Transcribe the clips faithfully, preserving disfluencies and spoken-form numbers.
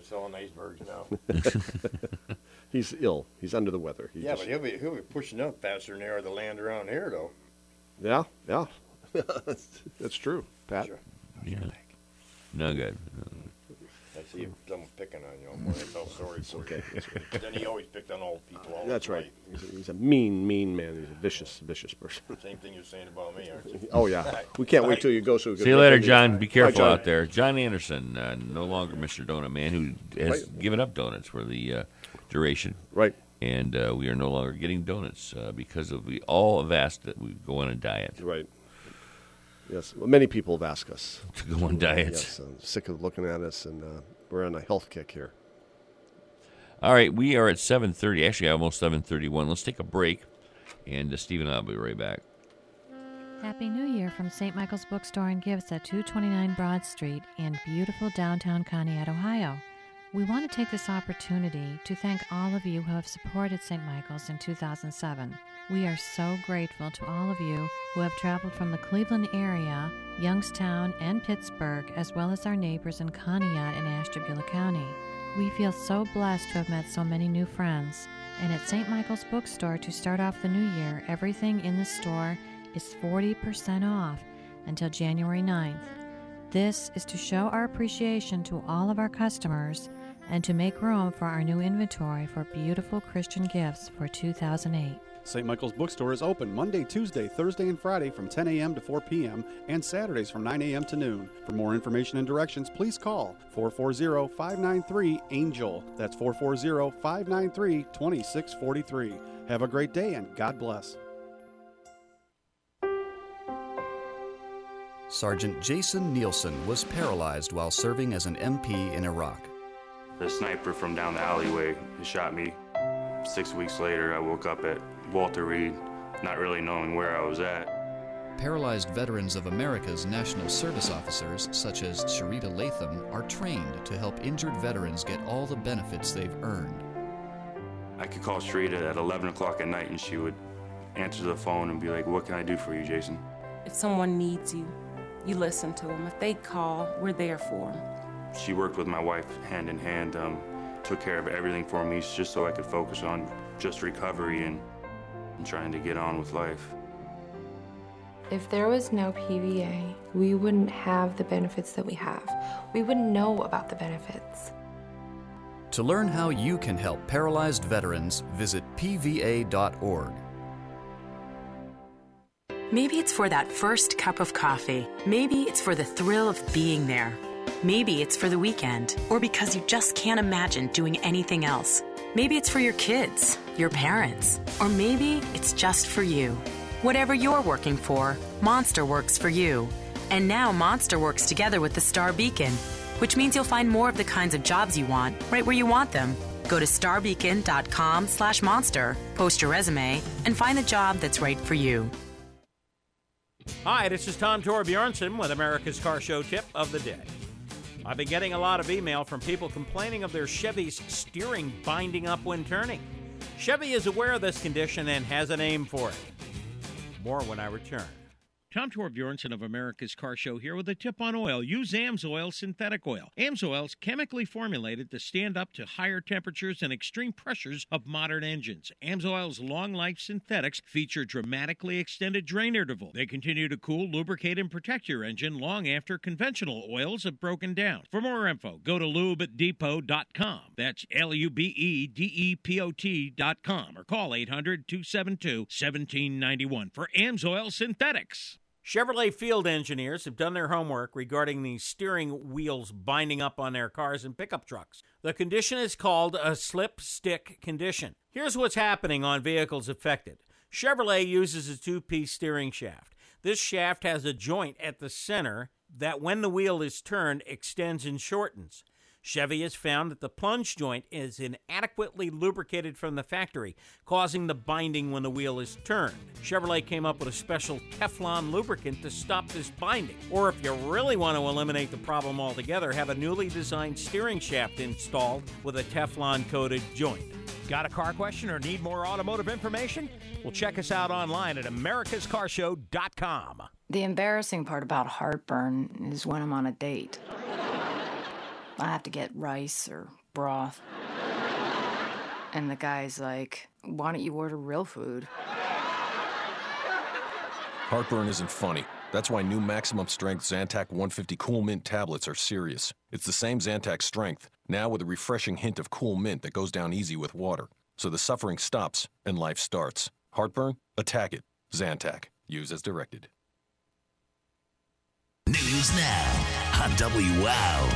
selling icebergs now. He's ill. He's under the weather. He yeah, just... but he'll be he'll be pushing up faster than they are the land around here, though. Yeah, yeah. that's, that's true, Pat. Sure. Yeah. No good. I see someone picking on you. I'm going to feel sorry for Okay. you. Then he always picked on old people. All That's his right. life. He's a, he's a mean, mean man. He's a vicious, vicious person. Same thing you're saying about me, aren't you? Oh, yeah. We can't wait till you go so we can... See you later, John. Be careful Bye, John. out there. John Anderson, uh, no longer Mister Donut Man, who has Right. given up donuts for the uh, duration. Right. And uh, we are no longer getting donuts uh, because of we all have asked that we go on a diet. Right. Yes. Well, many people have asked us. To go on diets. Yes. I'm sick of looking at us, and uh, we're on a health kick here. All right, we are at seven thirty. Actually, almost seven thirty-one. Let's take a break, and uh, Steve and I will be right back. Happy New Year from Saint Michael's Bookstore and Gifts at two twenty-nine Broad Street in beautiful downtown Conneaut, Ohio. We want to take this opportunity to thank all of you who have supported Saint Michael's in two thousand seven. We are so grateful to all of you who have traveled from the Cleveland area, Youngstown, and Pittsburgh, as well as our neighbors in Conneaut and Ashtabula County. We feel so blessed to have met so many new friends. And at Saint Michael's Bookstore, to start off the new year, everything in the store is forty percent off until January ninth. This is to show our appreciation to all of our customers and to make room for our new inventory for beautiful Christian gifts for two thousand eight. Saint Michael's Bookstore is open Monday, Tuesday, Thursday, and Friday from ten a.m. to four p.m. and Saturdays from nine a.m. to noon. For more information and directions, please call four four zero, five nine three, ANGEL. That's four four zero, five nine three, two six four three. Have a great day and God bless. Sergeant Jason Nielsen was paralyzed while serving as an M P in Iraq. The sniper from down the alleyway shot me. Six weeks later, I woke up at Walter Reed, not really knowing where I was at. Paralyzed veterans of America's National Service officers, such as Sharita Latham, are trained to help injured veterans get all the benefits they've earned. I could call Sharita at eleven o'clock at night and she would answer the phone and be like, "What can I do for you, Jason?" If someone needs you, you listen to them. If they call, we're there for them. She worked with my wife hand in hand, um, took care of everything for me just so I could focus on just recovery and, and trying to get on with life. If there was no P V A, we wouldn't have the benefits that we have. We wouldn't know about the benefits. To learn how you can help paralyzed veterans, visit P V A dot org. Maybe it's for that first cup of coffee. Maybe it's for the thrill of being there. Maybe it's for the weekend, or because you just can't imagine doing anything else. Maybe it's for your kids, your parents, or maybe it's just for you. Whatever you're working for, Monster works for you. And now Monster works together with the Star Beacon, which means you'll find more of the kinds of jobs you want right where you want them. Go to star beacon dot com slash monster, post your resume, and find the job that's right for you. Hi, this is Tom Torbjornsen with America's Car Show Tip of the Day. I've been getting a lot of email from people complaining of their Chevy's steering binding up when turning. Chevy is aware of this condition and has a name for it. More when I return. Tom Torbjornsen of America's Car Show here with a tip on oil. Use AMSOIL synthetic oil. AMSOIL is chemically formulated to stand up to higher temperatures and extreme pressures of modern engines. AMSOIL's long-life synthetics feature dramatically extended drain interval. They continue to cool, lubricate, and protect your engine long after conventional oils have broken down. For more info, go to lube depot dot com. That's L U B E D E P O T dot com or call eight hundred, two seven two, one seven nine one for AMSOIL synthetics. Chevrolet field engineers have done their homework regarding the steering wheels binding up on their cars and pickup trucks. The condition is called a slip-stick condition. Here's what's happening on vehicles affected. Chevrolet uses a two-piece steering shaft. This shaft has a joint at the center that, when the wheel is turned, extends and shortens. Chevy has found that the plunge joint is inadequately lubricated from the factory, causing the binding when the wheel is turned. Chevrolet came up with a special Teflon lubricant to stop this binding. Or if you really want to eliminate the problem altogether, have a newly designed steering shaft installed with a Teflon-coated joint. Got a car question or need more automotive information? Well, check us out online at americas car show dot com. The embarrassing part about heartburn is when I'm on a date. I have to get rice or broth. And the guy's like, why don't you order real food? Heartburn isn't funny. That's why new maximum strength Zantac one fifty Cool Mint tablets are serious. It's the same Zantac strength, now with a refreshing hint of cool mint that goes down easy with water. So the suffering stops and life starts. Heartburn? Attack it. Zantac. Use as directed. News now on W O W.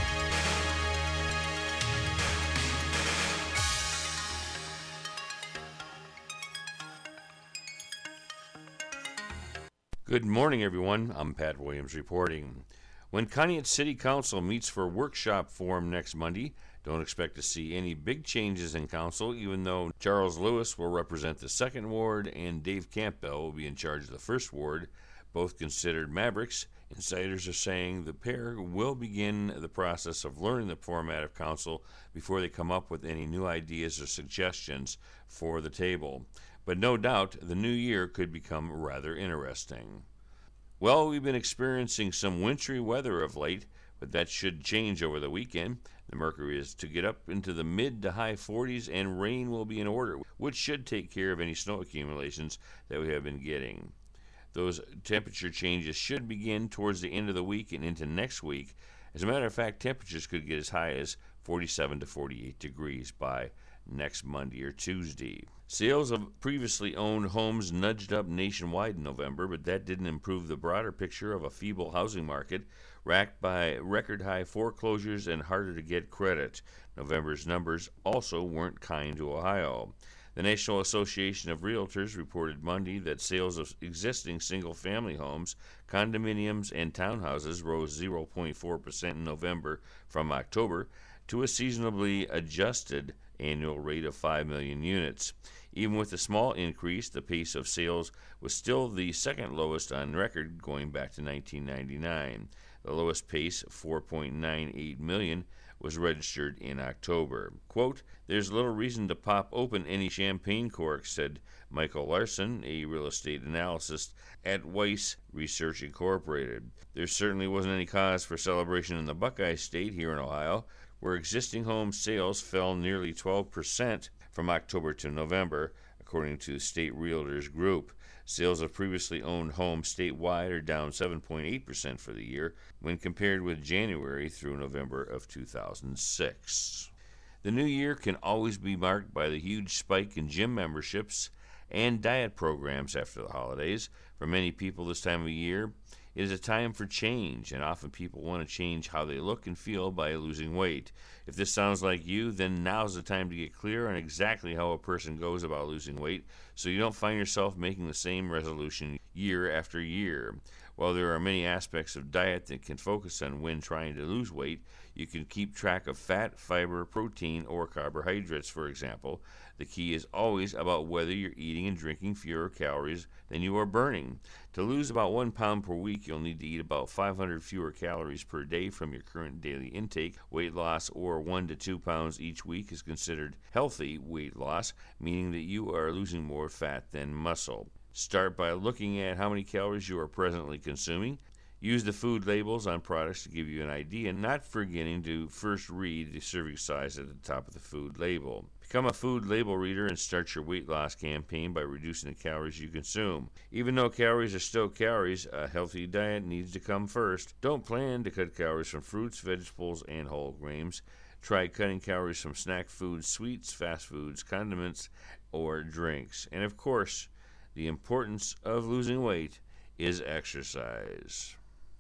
Good morning, everyone. I'm Pat Williams reporting. When Conneaut City Council meets for workshop forum next Monday, don't expect to see any big changes in council, even though Charles Lewis will represent the second ward and Dave Campbell will be in charge of the first ward, both considered mavericks. Insiders are saying the pair will begin the process of learning the format of council before they come up with any new ideas or suggestions for the table. But no doubt the new year could become rather interesting. Well, we've been experiencing some wintry weather of late, but that should change over the weekend. The mercury is to get up into the mid to high forties, and rain will be in order, which should take care of any snow accumulations that we have been getting. Those temperature changes should begin towards the end of the week and into next week. As a matter of fact, temperatures could get as high as forty-seven to forty-eight degrees by next Monday or Tuesday. Sales of previously owned homes nudged up nationwide in November, but that didn't improve the broader picture of a feeble housing market racked by record-high foreclosures and harder to get credit. November's numbers also weren't kind to Ohio. The National Association of Realtors reported Monday that sales of existing single-family homes, condominiums, and townhouses rose zero point four percent in November from October to a seasonably adjusted annual rate of five million units. Even with the small increase, the pace of sales was still the second lowest on record going back to nineteen ninety-nine. The lowest pace, four point nine eight million, was registered in October. Quote, "There's little reason to pop open any champagne corks," said Michael Larson, a real estate analyst at Weiss Research Incorporated. There certainly wasn't any cause for celebration in the Buckeye State here in Ohio, where existing home sales fell nearly twelve percent from October to November, according to State Realtors Group. Sales of previously owned homes statewide are down seven point eight percent for the year when compared with January through November of two thousand six. The new year can always be marked by the huge spike in gym memberships and diet programs after the holidays. For many people this time of year, it is a time for change, and often people want to change how they look and feel by losing weight. If this sounds like you, then now's the time to get clear on exactly how a person goes about losing weight so you don't find yourself making the same resolution year after year. While there are many aspects of diet that can focus on when trying to lose weight, you can keep track of fat, fiber, protein, or carbohydrates, for example. The key is always about whether you're eating and drinking fewer calories than you are burning. To lose about one pound per week, you'll need to eat about five hundred fewer calories per day from your current daily intake. Weight loss or one to two pounds each week is considered healthy weight loss, meaning that you are losing more fat than muscle. Start by looking at how many calories you are presently consuming. Use the food labels on products to give you an idea, not forgetting to first read the serving size at the top of the food label. Become a food label reader and start your weight loss campaign by reducing the calories you consume. Even though calories are still calories, a healthy diet needs to come first. Don't plan to cut calories from fruits, vegetables, and whole grains. Try cutting calories from snack foods, sweets, fast foods, condiments, or drinks. And of course, the importance of losing weight is exercise.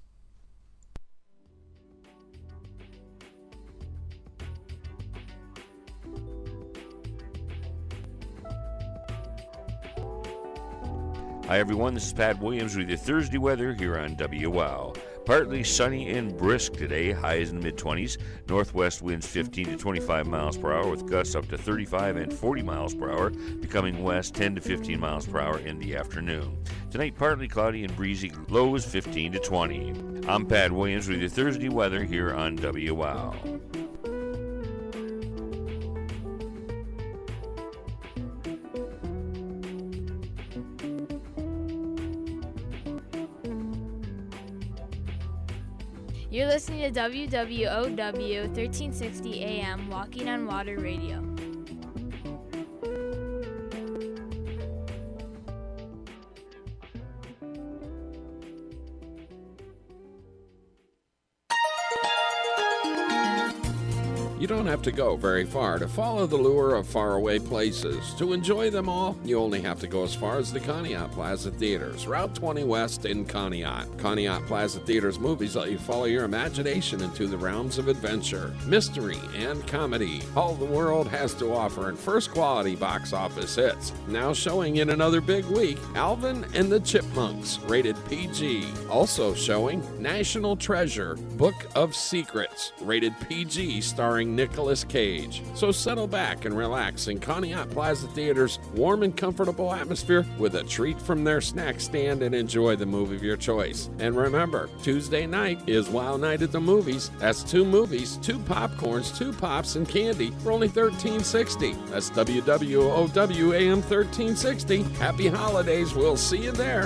Hi everyone, this is Pat Williams with your Thursday weather here on W O W. Partly sunny and brisk today, highs in the mid-twenties. Northwest winds fifteen to twenty-five miles per hour with gusts up to thirty-five and forty miles per hour, becoming west ten to fifteen miles per hour in the afternoon. Tonight, partly cloudy and breezy, lows fifteen to twenty. I'm Pat Williams with your Thursday weather here on W O W. You're listening to W W O W thirteen sixty A M Walking on Water Radio. You don't have to go very far to follow the lure of faraway places. To enjoy them all, you only have to go as far as the Conneaut Plaza Theaters, Route twenty West in Conneaut. Conneaut Plaza Theaters movies let you follow your imagination into the realms of adventure, mystery, and comedy. All the world has to offer in first-quality box office hits. Now showing in another big week, Alvin and the Chipmunks, rated P G. Also showing National Treasure, Book of Secrets, rated P G, starring Nicolas Cage. So settle back and relax in Conneaut Plaza Theater's warm and comfortable atmosphere with a treat from their snack stand and enjoy the movie of your choice. And remember, Tuesday night is Wow Night at the Movies. That's two movies, two popcorns, two pops, and candy for only thirteen sixty. That's W W O W A M thirteen sixty. Happy holidays. We'll see you there.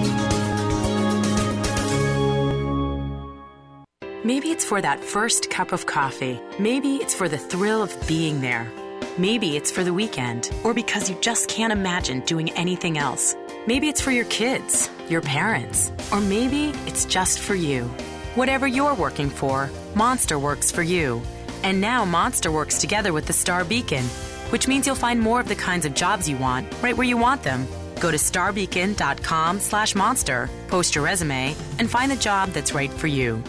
Maybe it's for that first cup of coffee. Maybe it's for the thrill of being there. Maybe it's for the weekend, or because you just can't imagine doing anything else. Maybe it's for your kids, your parents, or maybe it's just for you. Whatever you're working for, Monster works for you. And now Monster works together with the Star Beacon, which means you'll find more of the kinds of jobs you want right where you want them. Go to starbeacon.com slash monster, post your resume, and find the job that's right for you.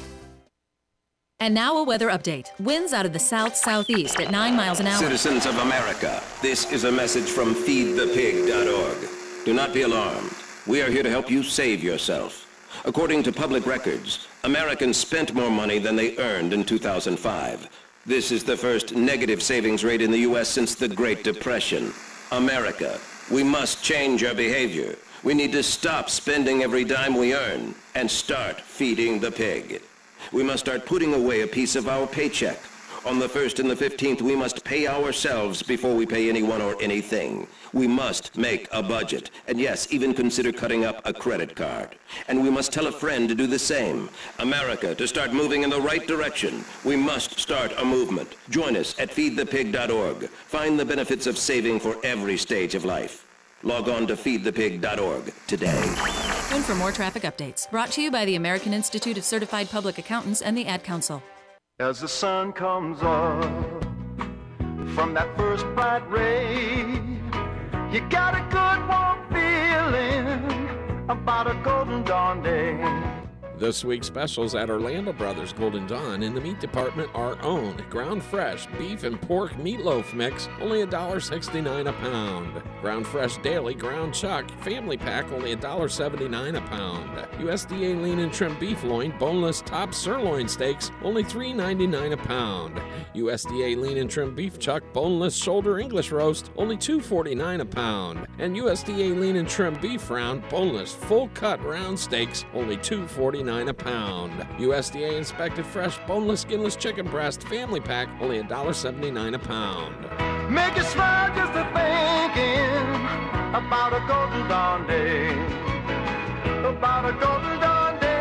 And now a weather update. Winds out of the south-southeast at nine miles an hour. Citizens of America, this is a message from feed the pig dot org. Do not be alarmed. We are here to help you save yourself. According to public records, Americans spent more money than they earned in two thousand five. This is the first negative savings rate in the U S since the Great Depression. America, we must change our behavior. We need to stop spending every dime we earn and start feeding the pig. We must start putting away a piece of our paycheck. On the first and the fifteenth, we must pay ourselves before we pay anyone or anything. We must make a budget, and yes, even consider cutting up a credit card. And we must tell a friend to do the same. America, to start moving in the right direction, we must start a movement. Join us at feed the pig dot org. Find the benefits of saving for every stage of life. Log on to feed the pig dot org today. And for more traffic updates, brought to you by the American Institute of Certified Public Accountants and the Ad Council. As the sun comes up from that first bright ray, you got a good warm feeling about a golden dawn day. This week's specials at Orlando Brothers Golden Dawn in the meat department are owned. Ground fresh beef and pork meatloaf mix, only one dollar sixty-nine a pound. Ground fresh daily ground chuck family pack, only one dollar seventy-nine a pound. U S D A lean and trim beef loin, boneless top sirloin steaks, only three ninety-nine a pound. U S D A lean and trim beef chuck, boneless shoulder English roast, only two forty-nine a pound. And U S D A lean and trim beef round, boneless full cut round steaks, only two forty-nine a pound. U S D A inspected fresh boneless skinless chicken breast family pack, only one dollar seventy-nine a pound. Make you smile just a thinking about a golden dawn day, about a golden dawn day.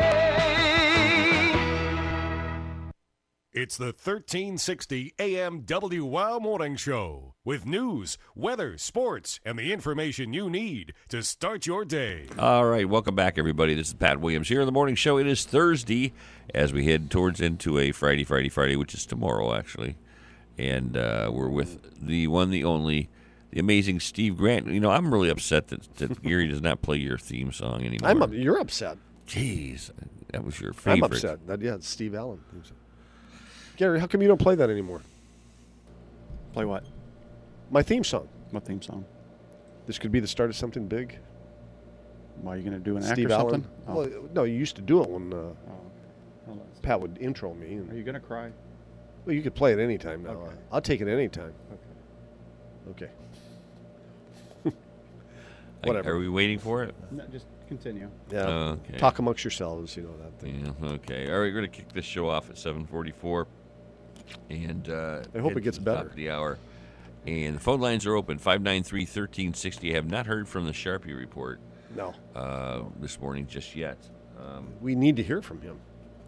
It's the thirteen sixty A M W Wow Morning Show with news, weather, sports, and the information you need to start your day. All right, welcome back, everybody. This is Pat Williams here in the morning show. It is Thursday as we head towards into a Friday, Friday, Friday, which is tomorrow, actually. And uh, we're with the one, the only, the amazing Steve Grant. You know, I'm really upset that, that Gary does not play your theme song anymore. I'm up, you're upset. Jeez, that was your favorite. I'm upset. That, yeah, it's Steve Allen. Gary, how come you don't play that anymore? Play what? My theme song. What theme song? This could be the start of something big. Why, are you going to do an act Steve or Allen. something? Oh. Well, no, you used to do it when uh, oh. Pat would intro me. And, are you going to cry? Well, you could play it any time now. Okay. I'll take it any time. Okay. Okay. Whatever. Are we waiting for it? No, just continue. Yeah. Oh, okay. Talk amongst yourselves, you know that thing. Yeah, okay. All right, we're going to kick this show off at seven forty-four. And uh, I hope it gets better. Top of the hour. And the phone lines are open, five nine three, one three six zero. I have not heard from the Sharpie report. No. Uh, this morning just yet. Um, we need to hear from him.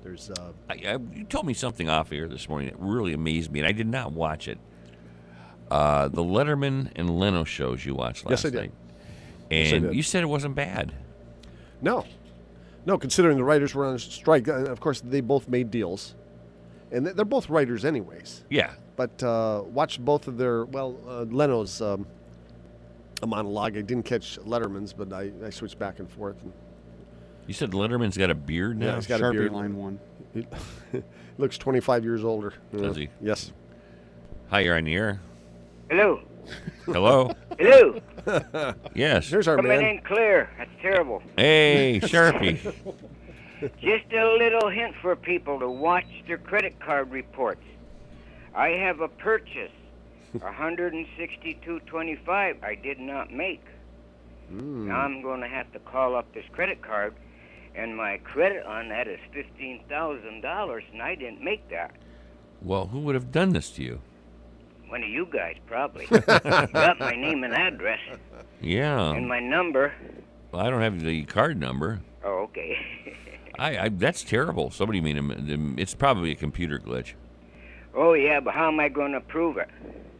There's. Uh, I, I, you told me something off air this morning that really amazed me, and I did not watch it. Uh, the Letterman and Leno shows you watched last yes, I did. night. Yes, I And did. you said it wasn't bad. No. No, considering the writers were on strike. uh, Of course, they both made deals. And they're both writers anyways. Yeah. But uh, watched both of their, well, uh, Leno's um, a monologue. I didn't catch Letterman's, but I, I switched back and forth. And You said Letterman's got a beard now? yeah, he's got Sharpie a beard. line one. He looks twenty-five years older. Does Uh, he? Yes. Hi, you're on the air. Hello. Hello? Hello. Yes. Here's our Coming man. in clear. That's terrible. Hey, Sharpie. Just a little hint for people to watch their credit card reports. I have a purchase, one hundred sixty-two twenty-five. I did not make. Mm. Now I'm going to have to call up this credit card, and my credit on that is fifteen thousand dollars, and I didn't make that. Well, who would have done this to you? One of you guys, probably. You got my name and address Yeah. and my number. Well, I don't have the card number. Oh, okay. I, I That's terrible. Somebody made him. It's probably a computer glitch. Oh, yeah, but how am I going to prove it?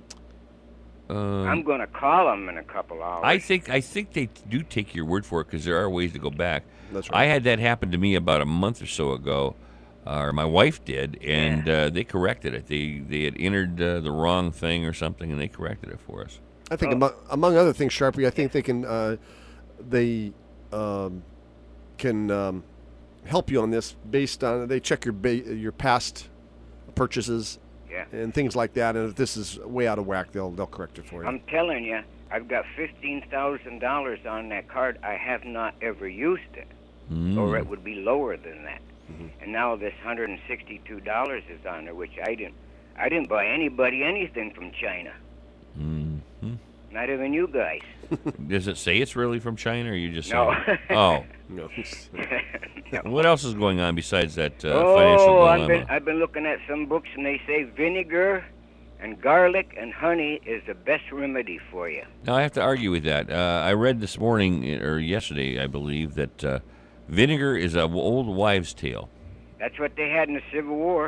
Uh, I'm going to call them in a couple hours. I think I think they do take your word for it because there are ways to go back. That's I had that happen to me about a month or so ago, uh, or my wife did, and uh, they corrected it. They they had entered uh, the wrong thing or something, and they corrected it for us. I think among, among other things, Sharpie, I think they can uh, they um, can um, help you on this based on they check your ba- your past purchases Yeah. and things like that. And if this is way out of whack, they'll they'll correct it for you. I'm telling you, I've got fifteen thousand dollars on that card. I have not ever used it, Mm. or it would be lower than that. And now this one hundred sixty-two dollars is on there, which I didn't. I didn't buy anybody anything from China. Mm-hmm. Not even you guys. Does it say it's really from China, or you just No. saying? Oh. No. What else is going on besides that uh, financial oh, I've dilemma? been I've been looking at some books, and they say vinegar and garlic and honey is the best remedy for you. Now, I have to argue with that. Uh, I read this morning, or yesterday, I believe, that uh, vinegar is an old wives' tale. That's what they had in the Civil War.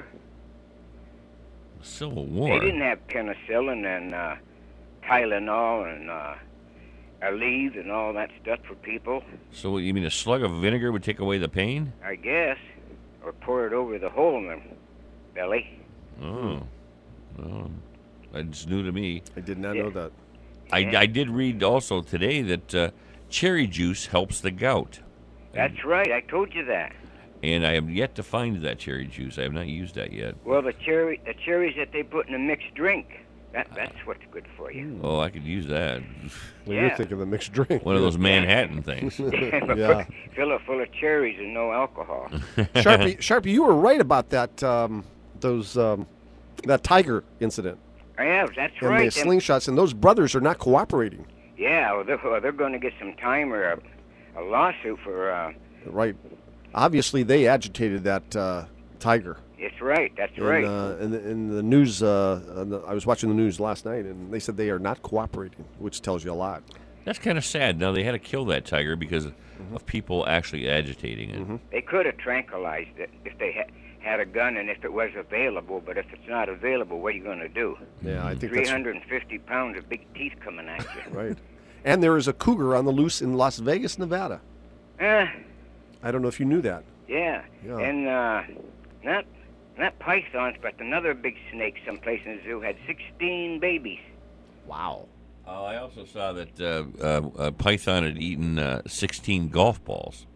Civil War? They didn't have penicillin and uh, Tylenol and uh, Aleve and all that stuff for people, So what, you mean a slug of vinegar would take away the pain? I guess, or pour it over the hole in the belly. Oh. Oh. That's new to me. I did not know that. I, I did read also today that uh, cherry juice helps the gout. That's right. I told you that. And I have yet to find that cherry juice. I have not used that yet. Well, the cherry, the cherries that they put in a mixed drink, that that's what's good for you. Oh, I could use that. Well, Yeah. you're thinking of the mixed drink. One of those Manhattan things. But Yeah. Fill it full of cherries and no alcohol. Sharpie, Sharpie, you were right about that. Um, those um, that tiger incident. I have. That's and right. the Them- slingshots, and those brothers are not cooperating. Yeah, well, they're, well, they're going to get some time or a, a lawsuit for. Uh, Right. Obviously, they agitated that uh, tiger. it's right. That's And, right. Uh, in, the, in the news, uh, on the, I was watching the news last night, and they said they are not cooperating, which tells you a lot. That's kind of sad. Now, they had to kill that tiger because of people actually agitating it. They could have tranquilized it if they ha- had a gun and if it was available. But if it's not available, what are you going to do? Yeah, I think Three that's hundred and fifty pounds of big teeth coming at you. right. And there is a cougar on the loose in Las Vegas, Nevada. Eh, I don't know if you knew that. yeah. Yeah. And uh, not not pythons, but another big snake someplace in the zoo had sixteen babies. Wow. Oh, I also saw that uh, uh, a python had eaten uh, sixteen golf balls.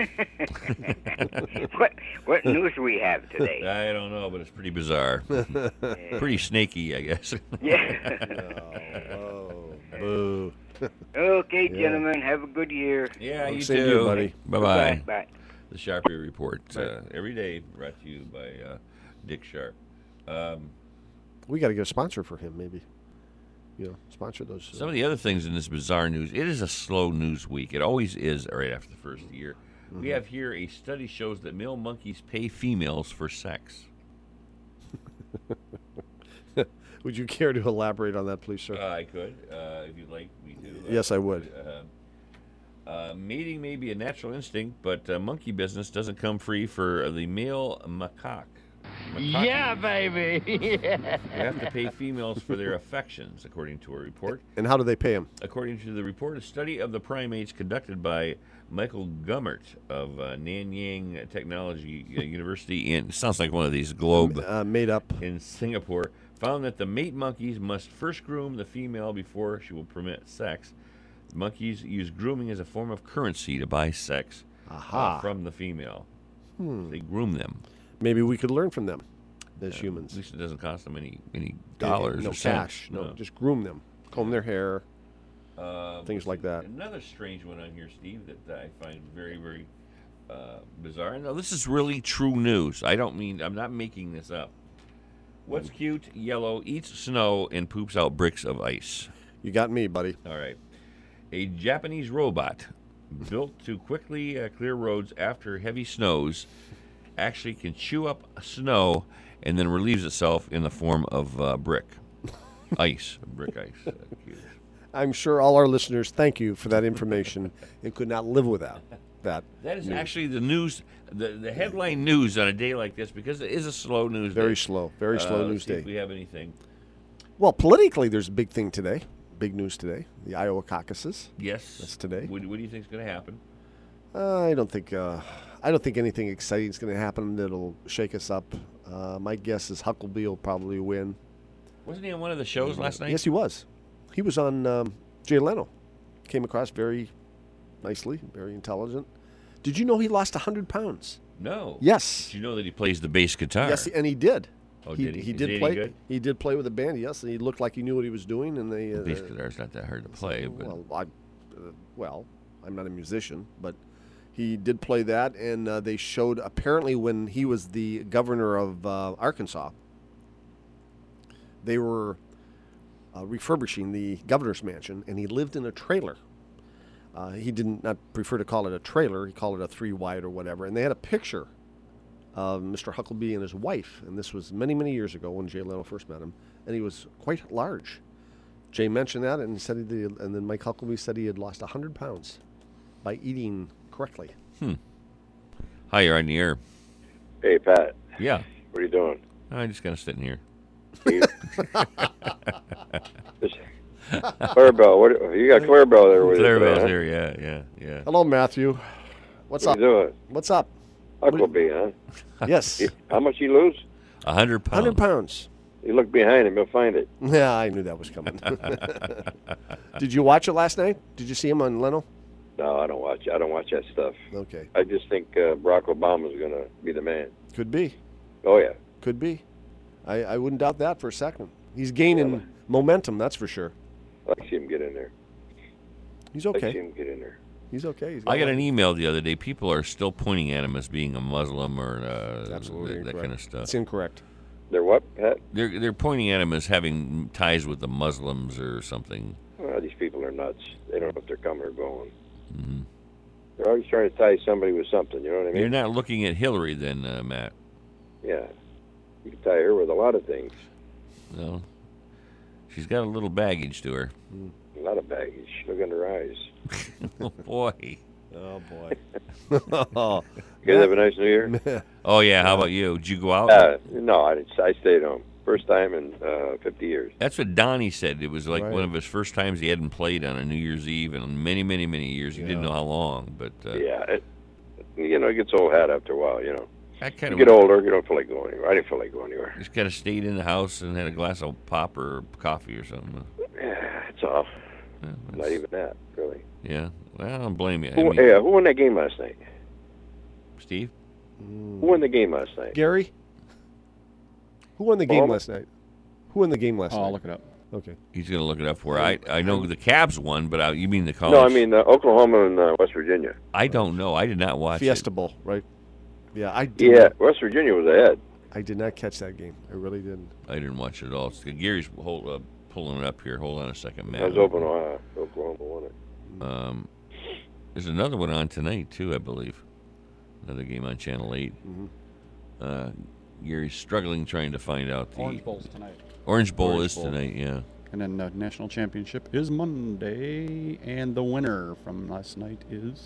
what what news we have today? I don't know, but it's pretty bizarre. Pretty snaky, I guess. Yeah. Oh, boo. Okay, Yeah. gentlemen, have a good year. Yeah, you Same to too, you, buddy. Bye-bye. Bye. The Sharpie Report, uh, every day brought to you by uh, Dick Sharp. Um, We got to get a sponsor for him, maybe. You know, sponsor those. uh, Some of the other things in this bizarre news, it is a slow news week. It always is right after the first year. We Mhm. have here a study shows that male monkeys pay females for sex. Would you care to elaborate on that, please, sir? Uh, I could, uh, if you'd like me to. Uh, Yes, I would. Uh, Uh, mating may be a natural instinct, but uh, monkey business doesn't come free for the male macaque. Macaque. Yeah, baby. Yeah. You have to pay females for their affections, according to a report. And how do they pay them? According to the report, a study of the primates conducted by Michael Gummert of uh, Nanyang Technology uh, University in, sounds like one of these globe uh, made up in Singapore, found that the mate monkeys must first groom the female before she will permit sex. Monkeys use grooming as a form of currency to buy sex Aha. uh, from the female. Hmm. They groom them. Maybe we could learn from them as Uh, humans. At least it doesn't cost them any any dollars no or cash. cents. No, just groom them, comb their hair, Uh, things like that. Another strange one on here, Steve, that I find very, very uh, bizarre. No, this is really true news. I don't mean, I'm not making this up. What's cute, yellow, eats snow, and poops out bricks of ice? You got me, buddy. All right. A Japanese robot built to quickly uh, clear roads after heavy snows actually can chew up snow and then relieves itself in the form of uh, brick. Ice. Brick ice. Uh, cute. I'm sure all our listeners thank you for that information and could not live without that. That is news. actually the news, the, the headline news on a day like this, because it is a slow news day. Very slow, very slow Uh, let's news see day. if we have anything. Well, politically, there's a big thing today. Big news today. The Iowa caucuses. Yes. That's today. What, what do you think is going to happen? Uh, I don't think. Uh, I don't think anything exciting is going to happen that'll shake us up. Uh, my guess is Huckabee will probably win. Wasn't he on one of the shows last night? Yes, he was. He was on um, Jay Leno. Came across very nicely, very intelligent. Did you know he lost one hundred pounds? No. Yes. Did you know that he plays the bass guitar? Yes, and he did. Oh, he, did he? He Is did he any play. good? He did play with a band. Yes, and he looked like he knew what he was doing. And they. Uh, Bass guitar's not that hard to play. But Well, I, uh, well, I'm not a musician, but he did play that, and uh, they showed apparently when he was the governor of uh, Arkansas, they were uh, refurbishing the governor's mansion, and he lived in a trailer. Uh, he did not prefer to call it a trailer; he called it a three wide or whatever. And they had a picture of Mister Huckabee and his wife, and this was many, many years ago when Jay Leno first met him, and he was quite large. Jay mentioned that, and he said, he did, and then Mike Huckabee said he had lost one hundred pounds by eating correctly. Hmm. Hi, you're on the air. Hey, Pat. Yeah. What are you doing? I'm just kind of sitting here. Clarabelle, what you got? Clarabelle there with you? Clarabelle's huh? there, yeah, yeah, yeah. Hello, Matthew. What's what up? You doing? What's up? Huckabee, huh? Yes. He- how much he lose? A hundred pounds. one hundred pounds. You look behind him, you'll find it. Yeah, I knew that was coming. Did you watch it last night? Did you see him on Leno? No, I don't watch. I don't watch that stuff. Okay. I just think uh, Barack Obama's going to be the man. Could be. Oh yeah. Could be. I, I wouldn't doubt that for a second. He's gaining Yeah. momentum, that's for sure. I like to see him get in there. He's I like to okay. see him get in there. He's okay. He's I got one. an email the other day. People are still pointing at him as being a Muslim or uh, Absolutely that, that kind of stuff. It's incorrect. They're what, Pat? They're they're pointing at him as having ties with the Muslims or something. Well, these people are nuts. They don't know if they're coming or going. Mm-hmm. They're always trying to tie somebody with something. You know what I mean? You're not looking at Hillary then, uh, Matt. Yeah. You can tie her with a lot of things. No. She's got a little baggage to her. A lot of baggage. Look in her eyes. Oh boy. Oh boy. You guys have a nice New Year? Oh yeah. How about you? Did you go out? Uh, no, I, didn't- I stayed home. First time in uh, fifty years. That's what Donnie said. It was like Right. one of his first times he hadn't played on a New Year's Eve in many, many, many years. He didn't know how long, but uh, Yeah. It, you know, it gets old hat after a while, you know. I kind You of get older, you don't feel like going anywhere. I didn't feel like going anywhere. just kind of stayed in the house and had a glass of pop or coffee or something. Yeah, that's all. Yeah, Not even that, really. Yeah. Well, I don't blame you. I Who, mean, hey, uh, who won that game last night? Steve? Who won the game last night? Gary? Who won the game Oklahoma? last night? Who won the game last Oh, night? I'll look it up. Okay. He's going to look it up for I I know the Cavs won, but I, you mean the college? No, I mean uh, Oklahoma and uh, West Virginia. I don't know. I did not watch Fiesta it. Bowl, right? Yeah, I did. Yeah, not- West Virginia was ahead. I did not catch that game. I really didn't. I didn't watch it at all. So Gary's hold, uh, pulling it up here. Hold on a second, Matt. I was open. Uh, Oklahoma won it. Um, there's another one on tonight too, I believe. Another game on Channel Eight. Mm-hmm. Uh, Gary's struggling trying to find out the Orange Bowl's tonight. Orange Bowl Orange is Bowl. tonight. Yeah. And then the national championship is Monday, and the winner from last night is...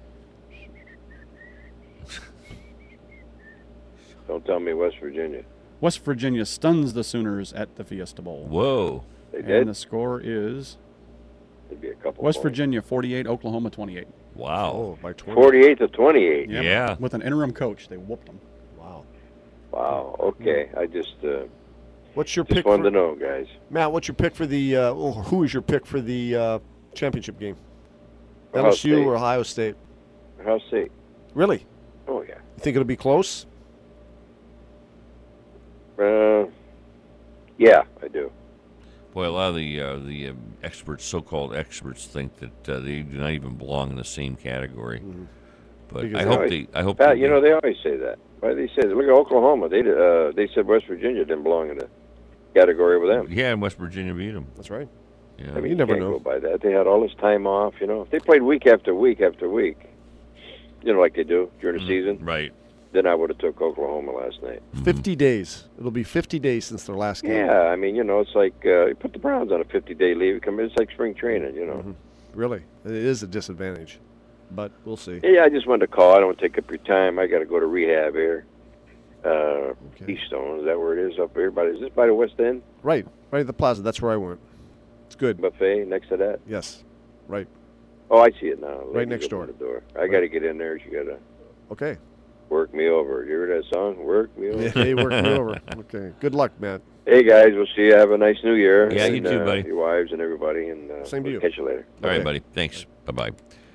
Don't tell me West Virginia. West Virginia stuns the Sooners at the Fiesta Bowl. Whoa. They and did? the score is It'd be a couple West points. Virginia forty-eight, Oklahoma twenty-eight. Wow. Oh, by twenty. forty-eight to twenty-eight. Yep. Yeah. With an interim coach, they whooped them. Wow. Wow. Okay. I just uh, What's your just pick wanted for, to know, guys. Matt, what's your pick for the, uh, or who is your pick for the uh, championship game? Ohio L S U State. or Ohio State? Ohio State. Really? Oh, yeah. You think it'll be close? Uh, yeah, I do. Boy, a lot of the uh, the um, experts, so-called experts, think that uh, they do not even belong in the same category. Mm-hmm. But Because I they hope always- they. I hope. Pat, they you do. know, they always say that. Why they say that? Look at Oklahoma. They uh, they said West Virginia didn't belong in the category with them. Yeah, and West Virginia beat them. That's right. Yeah. I mean, You never can't know. go by that. They had all this time off. You know, if they played week after week after week, you know, like they do during the Mhm. season, Right. then I would have took Oklahoma last night. fifty days. It'll be fifty days since their last game. Yeah, I mean, you know, it's like uh, you put the Browns on a fifty-day leave. Come, it's like spring training. You know. Mhm. Really. It is a disadvantage. But we'll see. Yeah, I just wanted to call. I don't want to take up your time. I got to go to rehab here. Uh, Keystone, is that where it is up here? By, is this by the West End? Right. Right at the plaza. That's where I went. It's good. Buffet next to that? Yes. Right. Oh, I see it now. Right Lady next opened door. The door. I got to get in there. She got to Okay. work me over. You heard that song? Work me over. Yeah, they worked me over. Okay. Good luck, Matt. Hey, guys. We'll see you. Have a nice new year. Yeah, you and, too, uh, buddy. Your wives and everybody. And uh, Same to we'll you. catch you later. All right, Okay. buddy. Thanks. Bye-bye.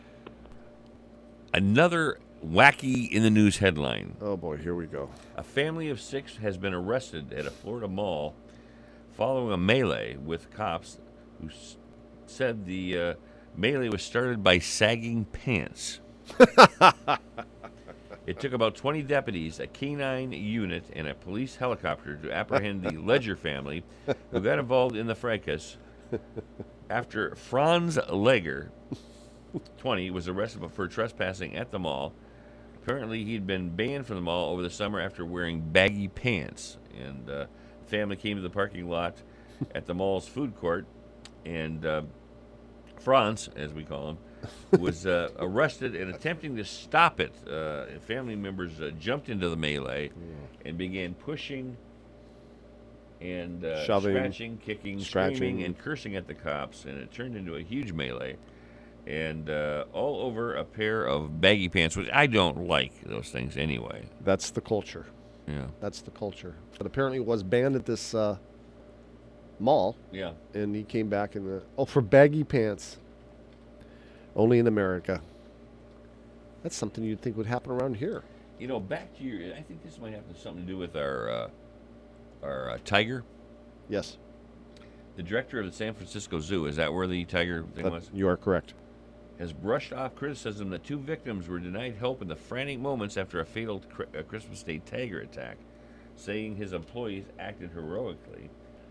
Another wacky in the news headline. Oh, boy. Here we go. A family of six has been arrested at a Florida mall following a melee with cops who s- said the uh, melee was started by sagging pants. It took about twenty deputies, a canine unit, and a police helicopter to apprehend the Ledger family who got involved in the fracas after Franz Leger, twenty, was arrested for trespassing at the mall. Apparently, he'd been banned from the mall over the summer after wearing baggy pants. And uh, the family came to the parking lot at the mall's food court, and uh, Franz, as we call him, was uh, arrested and attempting to stop it. Uh, family members uh, jumped into the melee and began pushing and uh, Shoving, scratching, kicking, scratching. screaming, and cursing at the cops, and it turned into a huge melee. And uh, all over a pair of baggy pants, which I don't like those things anyway. That's the culture. Yeah. That's the culture. But apparently it was banned at this uh, mall. Yeah. And he came back in the... Oh, for baggy pants. Only in America. That's something you'd think would happen around here. You know, back to your, I think this might have something to do with our uh, our uh, tiger. Yes. The director of the San Francisco Zoo, is that where the tiger thing That- was? you are correct. Has brushed off criticism that two victims were denied help in the frantic moments after a fatal cri- uh, Christmas Day tiger attack, saying his employees acted heroically.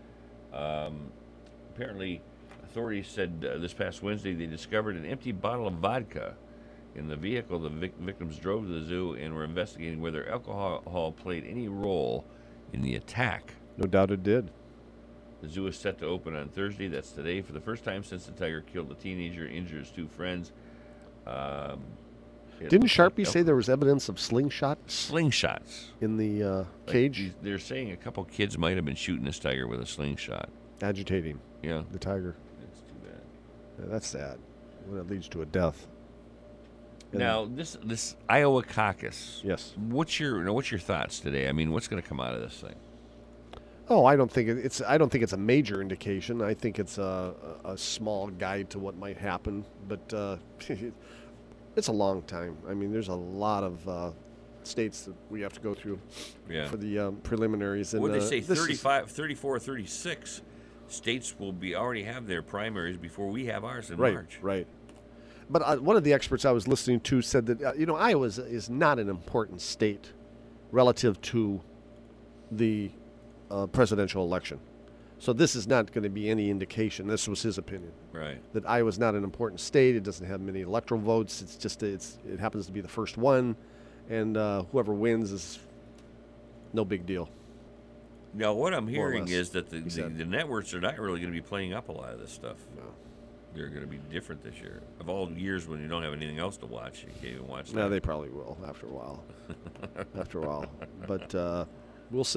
Um, apparently, authorities said uh, this past Wednesday they discovered an empty bottle of vodka in the vehicle the vic- victims drove to the zoo and were investigating whether alcohol played any role in the attack. No doubt it did. The zoo is set to open on Thursday. That's today. For the first time since the tiger killed a teenager and injured his two friends. Um, it Didn't looks like Sharpie say there was evidence of slingshot? Slingshots. In the uh, Like, cage? these- they're saying a couple kids might have been shooting this tiger with a slingshot. Agitating. Yeah. The tiger. That's too bad. Yeah, that's sad. When it leads to a death. And- Now this this Iowa caucus. Yes. What's your you know, what's your thoughts today? I mean, what's going to come out of this thing? Oh, I don't think it- it's. I don't think it's a major indication. I think it's a, a, a small guide to what might happen. But uh, it's a long time. I mean, there's a lot of uh, states that we have to go through Yeah. for the um, preliminaries. And What did uh, they say? this is- thirty-five, thirty-four, thirty-six states will be already have their primaries before we have ours in right, March. right. But uh, one of the experts I was listening to said that uh, you know Iowa is, is not an important state relative to the uh, presidential election. So this is not going to be any indication. This was his opinion. Right. That Iowa's not an important state. It doesn't have many electoral votes. It's just it's it happens to be the first one, and uh, whoever wins is no big deal. Now, what I'm More or hearing less, is that the, he the, said. the networks are not really going to be playing up a lot of this stuff. No. They're going to be different this year. Of all years when you don't have anything else to watch, you can't even watch No, that. they probably will after a while. after a while. But uh, we'll see.